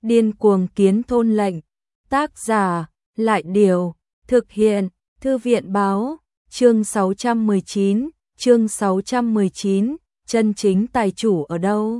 Điên cuồng kiến thôn lệnh. Tác giả, Lại Điều. Thực hiện, Thư viện Báo. Chương 619, chân chính tài chủ ở đâu?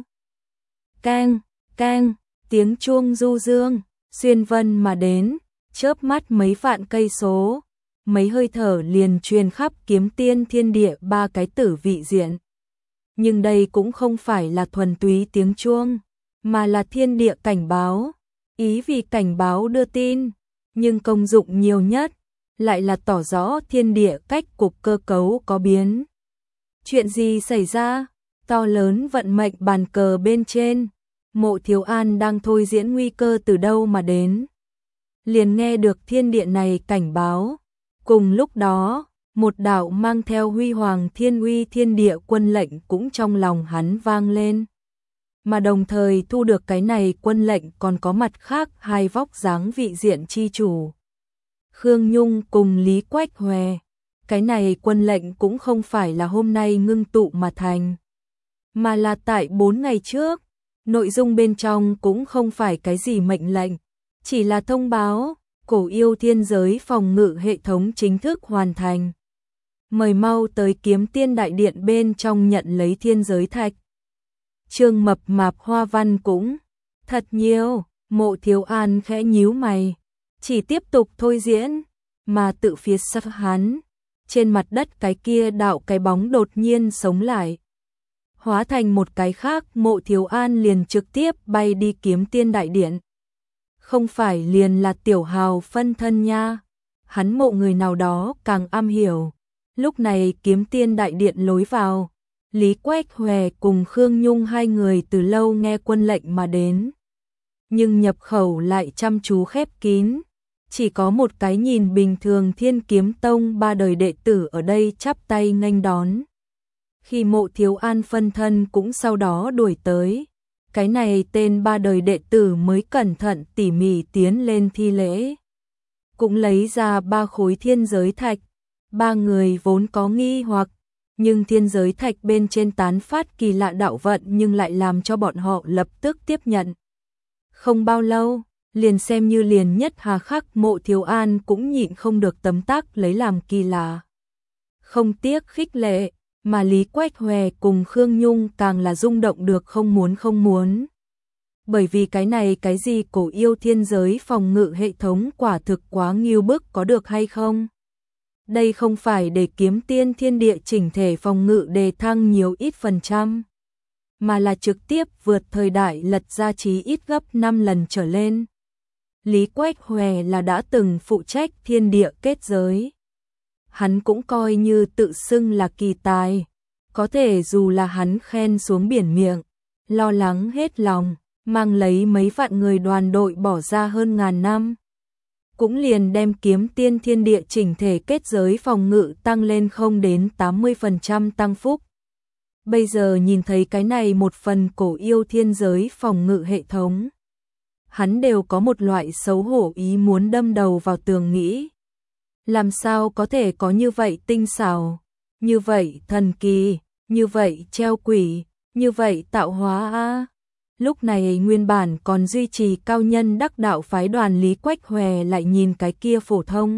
Keng, keng, tiếng chuông du dương, xuyên vân mà đến, chớp mắt mấy vạn cây số, mấy hơi thở liền truyền khắp Kiếm Tiên thiên địa ba cái tử vị diện. Nhưng đây cũng không phải là thuần túy tiếng chuông, mà là thiên địa cảnh báo, ý vì cảnh báo đưa tin, nhưng công dụng nhiều nhất lại là tỏ rõ thiên địa cách cục cơ cấu có biến. Chuyện gì xảy ra? To lớn vận mệnh bàn cờ bên trên, Mộ Thiếu An đang thôi diễn nguy cơ từ đâu mà đến. Liền nghe được thiên địa này cảnh báo, cùng lúc đó, một đạo mang theo huy hoàng thiên uy thiên địa quân lệnh cũng trong lòng hắn vang lên. Mà đồng thời thu được cái này quân lệnh còn có mặt khác hai vóc dáng vị diện chi chủ. Khương Nhung cùng Lý Quách Hòe. Cái này quân lệnh cũng không phải là hôm nay ngưng tụ mà thành, mà là tại 4 ngày trước. Nội dung bên trong cũng không phải cái gì mệnh lệnh, chỉ là thông báo, Cổ Yêu thiên giới phòng ngự hệ thống chính thức hoàn thành. Mời mau tới Kiếm Tiên đại điện bên trong nhận lấy thiên giới thạch. Trương Mập Mạp hoa văn cũng thật nhiều, Mộ Thiếu An khẽ nhíu mày, chỉ tiếp tục thôi diễn, mà tự phía sau hắn, trên mặt đất cái kia đạo cái bóng đột nhiên sống lại. Hóa thành một cái khác, Mộ Thiếu An liền trực tiếp bay đi Kiếm Tiên đại điện. Không phải liền là tiểu hào phân thân nha, hắn mộ người nào đó càng am hiểu. Lúc này Kiếm Tiên đại điện lối vào, Lý Quách Hòe cùng Khương Nhung hai người từ lâu nghe quân lệnh mà đến. Nhưng nhập khẩu lại chăm chú khép kín, chỉ có một cái nhìn bình thường Thiên Kiếm Tông ba đời đệ tử ở đây chắp tay nghênh đón. Khi Mộ Thiếu An phân thân cũng sau đó đuổi tới, cái này tên ba đời đệ tử mới cẩn thận tỉ mỉ tiến lên thi lễ. Cũng lấy ra 3 khối thiên giới thạch, ba người vốn có nghi hoặc, nhưng thiên giới thạch bên trên tán phát kỳ lạ đạo vận nhưng lại làm cho bọn họ lập tức tiếp nhận. Không bao lâu, liền xem như liền nhất hà khắc, Mộ Thiếu An cũng nhịn không được tấm tắc lấy làm kỳ lạ. Không tiếc khích lệ, mà Lý Quách Hòe cùng Khương Nhung càng là rung động được không muốn. Bởi vì cái này cái gì Cổ Yêu thiên giới phòng ngự hệ thống quả thực quá nghiêu bức, có được hay không? Đây không phải để Kiếm Tiên thiên địa chỉnh thể phòng ngự đề thăng nhiều ít %, mà là trực tiếp vượt thời đại lật ra chí ít gấp 5 lần trở lên. Lý Quách Hòe là đã từng phụ trách thiên địa kết giới. Hắn cũng coi như tự xưng là kỳ tài, có thể dù là hắn khen xuống biển miệng, lo lắng hết lòng, mang lấy mấy vạn người đoàn đội bỏ ra hơn ngàn năm. Cũng liền đem Kiếm Tiên thiên địa chỉnh thể kết giới phòng ngự tăng lên không đến 80% tăng phúc. Bây giờ nhìn thấy cái này một phần Cổ Yêu thiên giới phòng ngự hệ thống, hắn đều có một loại xấu hổ ý muốn đâm đầu vào tường nghĩ. Làm sao có thể có như vậy tinh xảo, như vậy thần kỳ, như vậy treo quỷ, như vậy tạo hóa a. Lúc này nguyên bản còn duy trì cao nhân đắc đạo phái đoàn Lý Quách Hòe lại nhìn cái kia phổ thông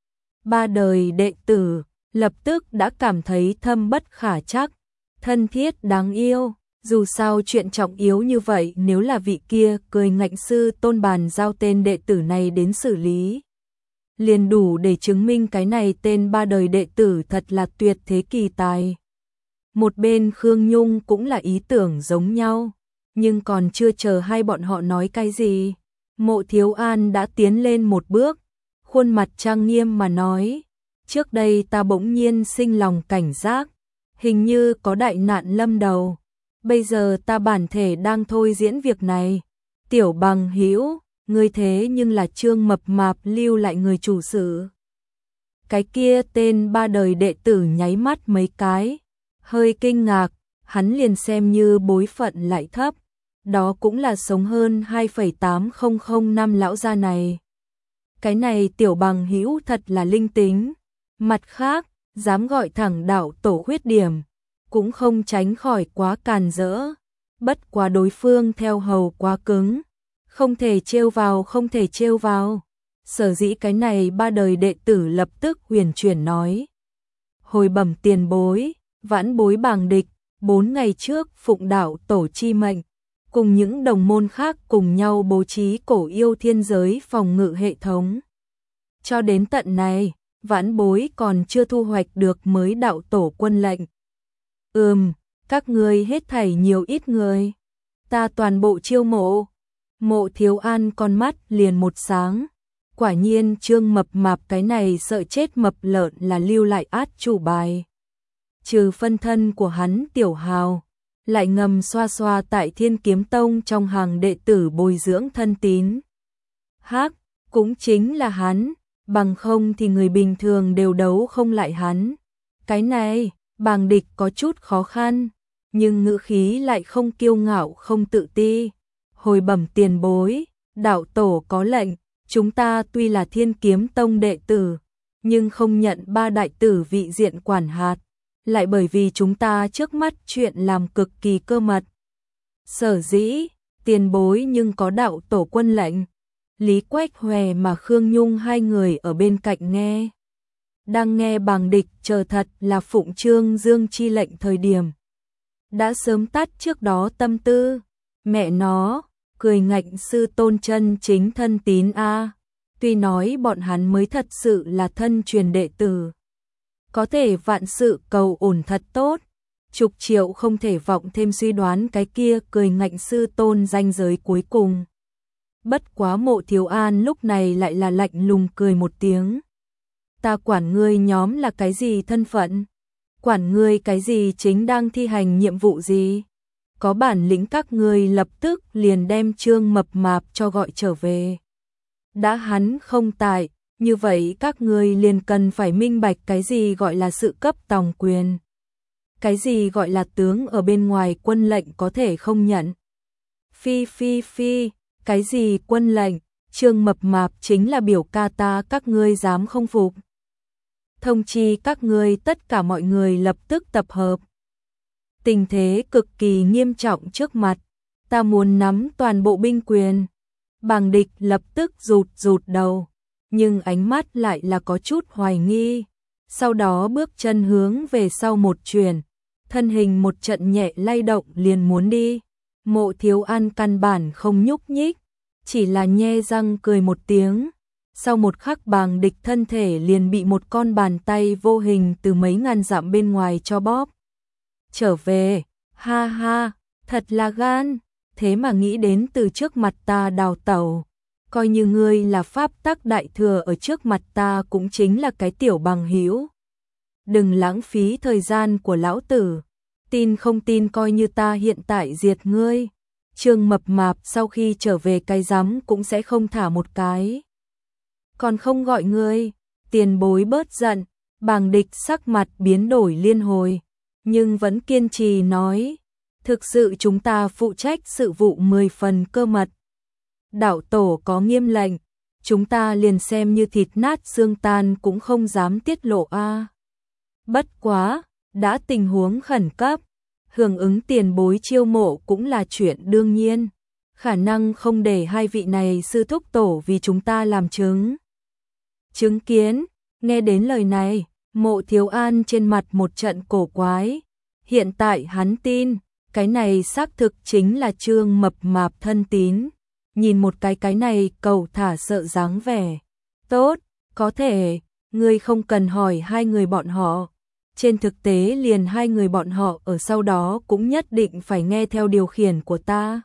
ba đời đệ tử, lập tức đã cảm thấy thâm bất khả trắc, thân thiết đáng yêu. Dù sao chuyện trọng yếu như vậy, nếu là vị kia cười ngạnh sư tôn bàn giao tên đệ tử này đến xử lý, liền đủ để chứng minh cái này tên ba đời đệ tử thật là tuyệt thế kỳ tài. Một bên Khương Nhung cũng là ý tưởng giống nhau, nhưng còn chưa chờ hai bọn họ nói cái gì, Mộ Thiếu An đã tiến lên một bước, khuôn mặt trang nghiêm mà nói, trước đây ta bỗng nhiên sinh lòng cảnh giác, hình như có đại nạn lâm đầu, bây giờ ta bản thể đang thôi diễn việc này. Tiểu bằng hữu, ngươi thế nhưng là Trương Mập Mạp lưu lại người chủ sự. Cái kia tên ba đời đệ tử nháy mắt mấy cái, hơi kinh ngạc, hắn liền xem như bối phận lại thấp, đó cũng là sống hơn 2,800 năm lão gia này. Cái này tiểu bằng hữu thật là linh tính, mặt khác, dám gọi thẳng đạo tổ khuyết điểm, cũng không tránh khỏi quá càn rỡ, bất quá đối phương theo hầu quá cứng, Không thể trêu vào, không thể trêu vào. Sở dĩ cái này ba đời đệ tử lập tức huyền chuyển nói. Hồi bẩm tiền bối, vãn bối Bàng Địch, 4 ngày trước phụng đạo tổ chi mệnh, cùng những đồng môn khác cùng nhau bố trí cổ yêu thiên giới phòng ngự hệ thống. Cho đến tận này, vãn bối còn chưa thu hoạch được mới đạo tổ quân lệnh. Các ngươi hết thảy nhiều ít người. Ta toàn bộ chiêu mộ. Mộ Thiếu An con mắt liền một sáng. Quả nhiên Trương Mập Mạp cái này sợ chết mập lợn là lưu lại át chủ bài. Trừ phân thân của hắn Tiểu Hào, lại ngầm xoa xoa tại Thiên Kiếm Tông trong hàng đệ tử bồi dưỡng thân tín. Cũng chính là hắn, bằng không thì người bình thường đều đấu không lại hắn. Cái này, Bàng Địch có chút khó khăn, nhưng ngữ khí lại không kiêu ngạo không tự ti. Hồi bẩm tiền bối, đạo tổ có lệnh, chúng ta tuy là Thiên Kiếm Tông đệ tử, nhưng không nhận ba đại tử vị diện quản hạt, lại bởi vì chúng ta trước mắt chuyện làm cực kỳ cơ mật. Sở dĩ, tiền bối nhưng có đạo tổ quân lệnh. Lý Quách Hòe mà Khương Nhung hai người ở bên cạnh nghe. Đang nghe Bàng Địch chờ thật là phụng Trương Dương chi lệnh thời điểm. Đã sớm tắt trước đó tâm tư. Mẹ nó, cười ngạnh sư tôn chân chính thân tín a. Tuy nói bọn hắn mới thật sự là thân truyền đệ tử. Có thể vạn sự cầu ổn thật tốt. Chục triệu không thể vọng thêm suy đoán cái kia cười ngạnh sư tôn ranh giới cuối cùng. Bất quá Mộ Thiếu An lúc này lại là lạnh lùng cười một tiếng. Ta quản ngươi nhóm là cái gì thân phận? Quản ngươi cái gì chính đang thi hành nhiệm vụ gì? Có bản lĩnh các ngươi lập tức liền đem Trương Mập Mạp cho gọi trở về. Đã hắn không tại, như vậy các ngươi liền cần phải minh bạch cái gì gọi là sự cấp tòng quyền. Cái gì gọi là tướng ở bên ngoài quân lệnh có thể không nhận. Phi, cái gì quân lệnh, Trương Mập Mạp chính là biểu ca ta, các ngươi dám không phục. Thông chi các ngươi tất cả mọi người lập tức tập hợp. Tình thế cực kỳ nghiêm trọng trước mặt, ta muốn nắm toàn bộ binh quyền. Bàng Địch lập tức rụt đầu, nhưng ánh mắt lại là có chút hoài nghi. Sau đó bước chân hướng về sau một chuyển, thân hình một trận nhẹ lay động liền muốn đi. Mộ Thiếu An căn bản không nhúc nhích, chỉ là nhe răng cười một tiếng. Sau một khắc Bàng Địch thân thể liền bị một con bàn tay vô hình từ mấy ngàn dặm bên ngoài cho bóp. Trở về, ha, thật là gan, thế mà nghĩ đến từ trước mặt ta đào tẩu. Coi như ngươi là pháp tắc đại thừa ở trước mặt ta cũng chính là cái tiểu bằng hữu. Đừng lãng phí thời gian của lão tử, tin không tin coi như ta hiện tại diệt ngươi. Trương Mập Mạp sau khi trở về cái rắm cũng sẽ không thả một cái. Còn không gọi ngươi, tiền bối bớt giận. Bàng Địch sắc mặt biến đổi liên hồi, nhưng vẫn kiên trì nói, thực sự chúng ta phụ trách sự vụ 10 phần cơ mật. Đạo tổ có nghiêm lệnh, chúng ta liền xem như thịt nát xương tan cũng không dám tiết lộ a. Bất quá, đã tình huống khẩn cấp, hưởng ứng tiền bối chiêu mộ cũng là chuyện đương nhiên, khả năng không để hai vị này sư thúc tổ vì chúng ta làm chứng kiến. Nghe đến lời này, Mộ Thiếu An trên mặt một trận cổ quái. Hiện tại hắn tin, cái này xác thực chính là Trương Mập Mạp thân tín. Nhìn một cái này cầu thả sợ dáng vẻ. Tốt, có thể, ngươi không cần hỏi hai người bọn họ. Trên thực tế liền hai người bọn họ ở sau đó cũng nhất định phải nghe theo điều khiển của ta.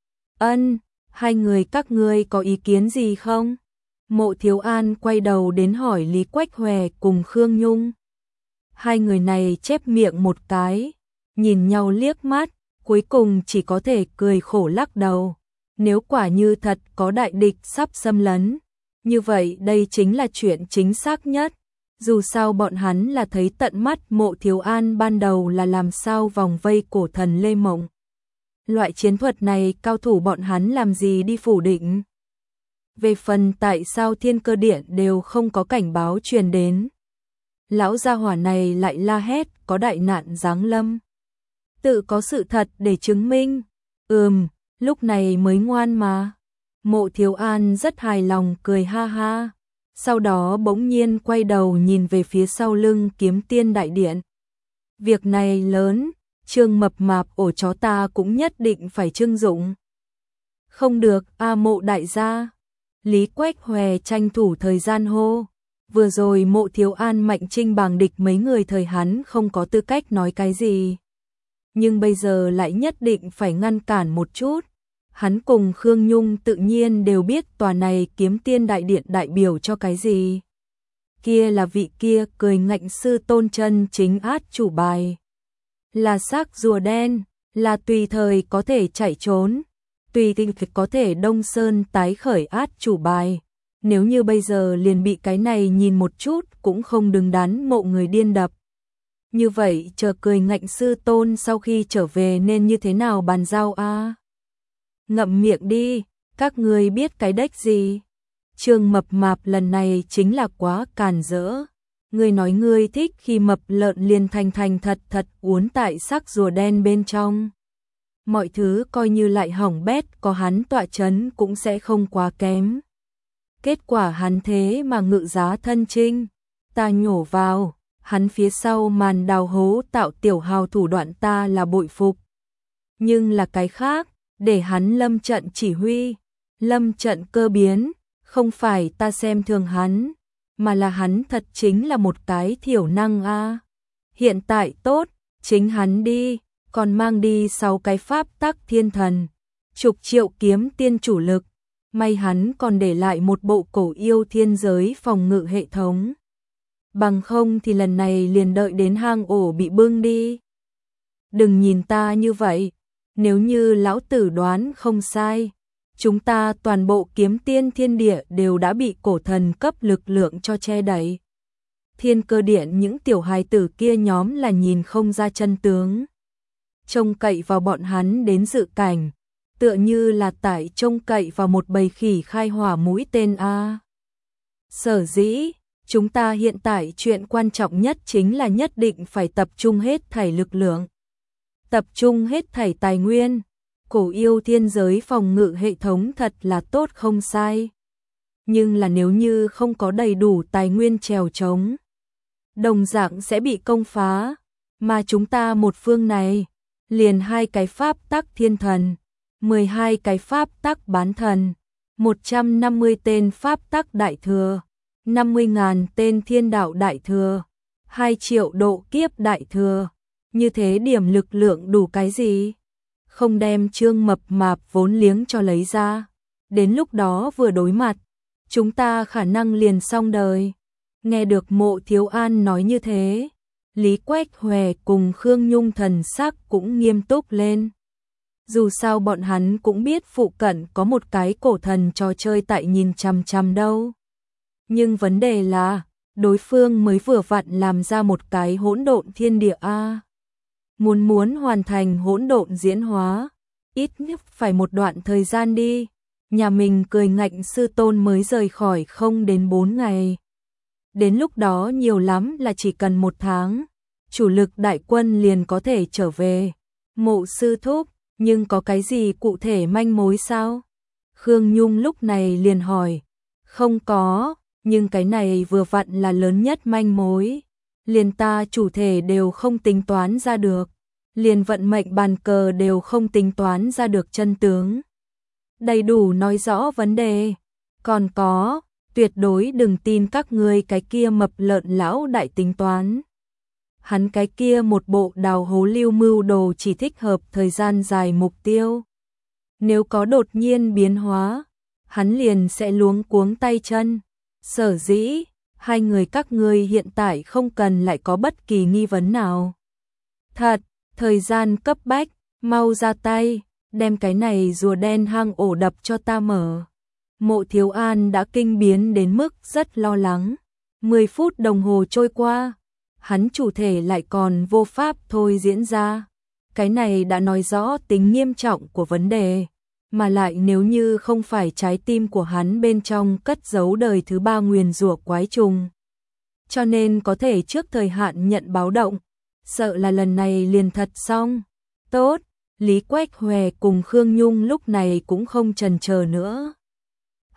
Hai người các ngươi có ý kiến gì không? Mộ Thiếu An quay đầu đến hỏi Lý Quách Hòe cùng Khương Nhung. Hai người này chép miệng một cái, nhìn nhau liếc mắt, cuối cùng chỉ có thể cười khổ lắc đầu. Nếu quả như thật có đại địch sắp xâm lấn, như vậy đây chính là chuyện chính xác nhất. Dù sao bọn hắn là thấy tận mắt Mộ Thiếu An ban đầu là làm sao vòng vây cổ thần Lê Mộng. Loại chiến thuật này cao thủ bọn hắn làm gì đi phủ định. Về phần tại sao Thiên Cơ Điện đều không có cảnh báo truyền đến. Lão gia hỏa này lại la hét có đại nạn giáng lâm. Tự có sự thật để chứng minh. Lúc này mới ngoan mà. Mộ Thiếu An rất hài lòng cười ha ha, sau đó bỗng nhiên quay đầu nhìn về phía sau lưng Kiếm Tiên đại điện. Việc này lớn, Trương Mập Mạp ổ chó ta cũng nhất định phải trưng dụng. Không được, Mộ đại gia. Lý Quách Hòe tranh thủ thời gian hô. Vừa rồi Mộ Thiếu An Mạnh Trinh bàng địch mấy người thời hắn không có tư cách nói cái gì. Nhưng bây giờ lại nhất định phải ngăn cản một chút. Hắn cùng Khương Nhung tự nhiên đều biết tòa này Kiếm Tiên đại điện đại biểu cho cái gì. Kia là vị kia cười ngạnh sư tôn chân chính át chủ bài. Là xác rùa đen, là tùy thời có thể chạy trốn, tùy thời có thể đông sơn tái khởi át chủ bài. Nếu như bây giờ liền bị cái này nhìn một chút cũng không đứng đắn mộ người điên đập. Như vậy chờ cười ngạnh sư tôn sau khi trở về nên như thế nào bàn giao a? Ngậm miệng đi, các ngươi biết cái đếch gì? Trương Mập Mạp lần này chính là quá càn rỡ. Ngươi nói ngươi thích khi mập lợn liền thành thật uốn tại xác rùa đen bên trong. Mọi thứ coi như lại hỏng bét có hắn tọa chấn cũng sẽ không quá kém. Kết quả hắn thế mà ngự giá thân trinh, ta nhổ vào, hắn phía sau màn đào hố tạo tiểu hào thủ đoạn ta là bội phục. Nhưng là cái khác, để hắn lâm trận chỉ huy, lâm trận cơ biến, không phải ta xem thường hắn, mà là hắn thật chính là một cái thiểu năng a. Hiện tại tốt, chính hắn đi, còn mang đi 6 cái pháp tắc thiên thần, chục triệu kiếm tiên chủ lực, may hắn còn để lại một bộ cổ yêu thiên giới phòng ngự hệ thống. Bằng không thì lần này liền đợi đến hang ổ bị bưng đi. Đừng nhìn ta như vậy, nếu như lão tử đoán không sai, chúng ta toàn bộ kiếm tiên thiên địa đều đã bị cổ thần cấp lực lượng cho che đậy. Thiên Cơ Điện những tiểu hài tử kia nhóm là nhìn không ra chân tướng. Trông cậy vào bọn hắn đến dự cảnh, tựa như là tại trông cậy vào một bầy khỉ khai hỏa mũi tên a. Sở dĩ, chúng ta hiện tại chuyện quan trọng nhất chính là nhất định phải tập trung hết thảy lực lượng, tập trung hết thảy tài nguyên. Cổ yêu thiên giới phòng ngự hệ thống thật là tốt không sai. Nhưng là nếu như không có đầy đủ tài nguyên trèo trống, đồng dạng sẽ bị công phá. Mà chúng ta một phương này, liền 2 cái pháp tắc thiên thần, 12 cái pháp tắc bán thần, 150 tên pháp tắc đại thừa, 50.000 tên thiên đạo đại thừa, 2 triệu độ kiếp đại thừa. Như thế điểm lực lượng đủ cái gì? Không đem Trương Mập Mạp vốn liếng cho lấy ra. Đến lúc đó vừa đối mặt, chúng ta khả năng liền xong đời. Nghe được Mộ Thiếu An nói như thế, Lý Quách Hòe cùng Khương Nhung thần sắc cũng nghiêm túc lên. Dù sao bọn hắn cũng biết phụ cận có một cái cổ thần trò chơi tại nhìn chằm chằm đâu. Nhưng vấn đề là, đối phương mới vừa vặn làm ra một cái hỗn độn thiên địa a. Muốn hoàn thành hỗn độn diễn hóa, ít nhất phải một đoạn thời gian đi. Nhà mình cười ngạnh sư tôn mới rời khỏi không đến 4 ngày. Đến lúc đó nhiều lắm là chỉ cần 1 tháng, chủ lực đại quân liền có thể trở về. Mộ sư thúc, nhưng có cái gì cụ thể manh mối sao? Khương Nhung lúc này liền hỏi. Không có, nhưng cái này vừa vặn là lớn nhất manh mối. Liền ta chủ thể đều không tính toán ra được, liền vận mệnh bàn cờ đều không tính toán ra được chân tướng. Đầy đủ nói rõ vấn đề. Còn có, tuyệt đối đừng tin các ngươi cái kia mập lợn lão đại tính toán. Hắn cái kia một bộ đào hố lưu mưu đồ chỉ thích hợp thời gian dài mục tiêu. Nếu có đột nhiên biến hóa, hắn liền sẽ luống cuống tay chân. Sở dĩ, 2 người các ngươi hiện tại không cần lại có bất kỳ nghi vấn nào. Thật, thời gian cấp bách, mau ra tay, đem cái này rùa đen hang ổ đập cho ta mở. Mộ Thiếu An đã kinh biến đến mức rất lo lắng. 10 phút đồng hồ trôi qua, hắn chủ thể lại còn vô pháp thôi diễn ra. Cái này đã nói rõ tính nghiêm trọng của vấn đề. Mà lại nếu như không phải trái tim của hắn bên trong cất giấu đời thứ 3 nguyền rủa quái trùng, cho nên có thể trước thời hạn nhận báo động, sợ là lần này liền thật xong. Tốt, Lý Quách Hòe cùng Khương Nhung lúc này cũng không chần chờ nữa.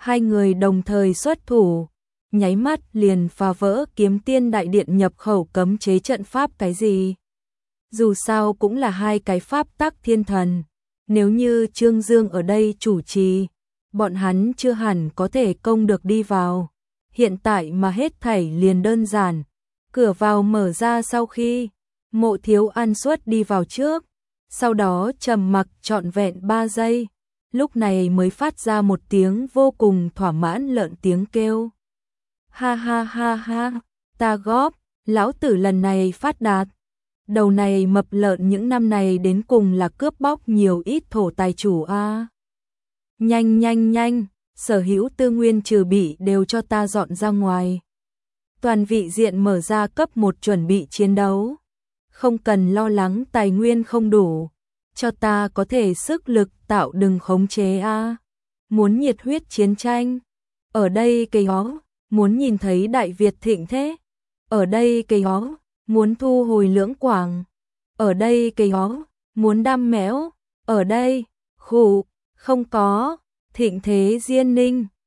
Hai người đồng thời xuất thủ, nháy mắt liền phá vỡ Kiếm Tiên Đại Điện nhập khẩu cấm chế trận pháp cái gì. Dù sao cũng là hai cái pháp tắc thiên thần, nếu như Trương Dương ở đây chủ trì, bọn hắn chưa hẳn có thể công được đi vào. Hiện tại mà hết thảy liền đơn giản, cửa vào mở ra sau khi Mộ Thiếu An xuất đi vào trước, sau đó trầm mặc trọn vẹn 3 giây, lúc này mới phát ra một tiếng vô cùng thỏa mãn lợn tiếng kêu. Ha ha ha ha, ta góp, lão tử lần này phát đạt. Đầu này mập lợn những năm này đến cùng là cướp bóc nhiều ít thổ tài chủ a. Nhanh nhanh nhanh, sở hữu tư nguyên trừ bị đều cho ta dọn ra ngoài. Toàn vị diện mở ra cấp 1 chuẩn bị chiến đấu. Không cần lo lắng tài nguyên không đủ, cho ta có thể sức lực tạo đừng khống chế a. Muốn nhiệt huyết chiến tranh, ở đây cây ó, muốn nhìn thấy Đại Việt thịnh thế. Ở đây cây ó, muốn thu hồi Lưỡng Quảng. Ở đây cây ó, muốn đam mẽo. Ở đây, khụ, không có, thịnh thế Diên Ninh.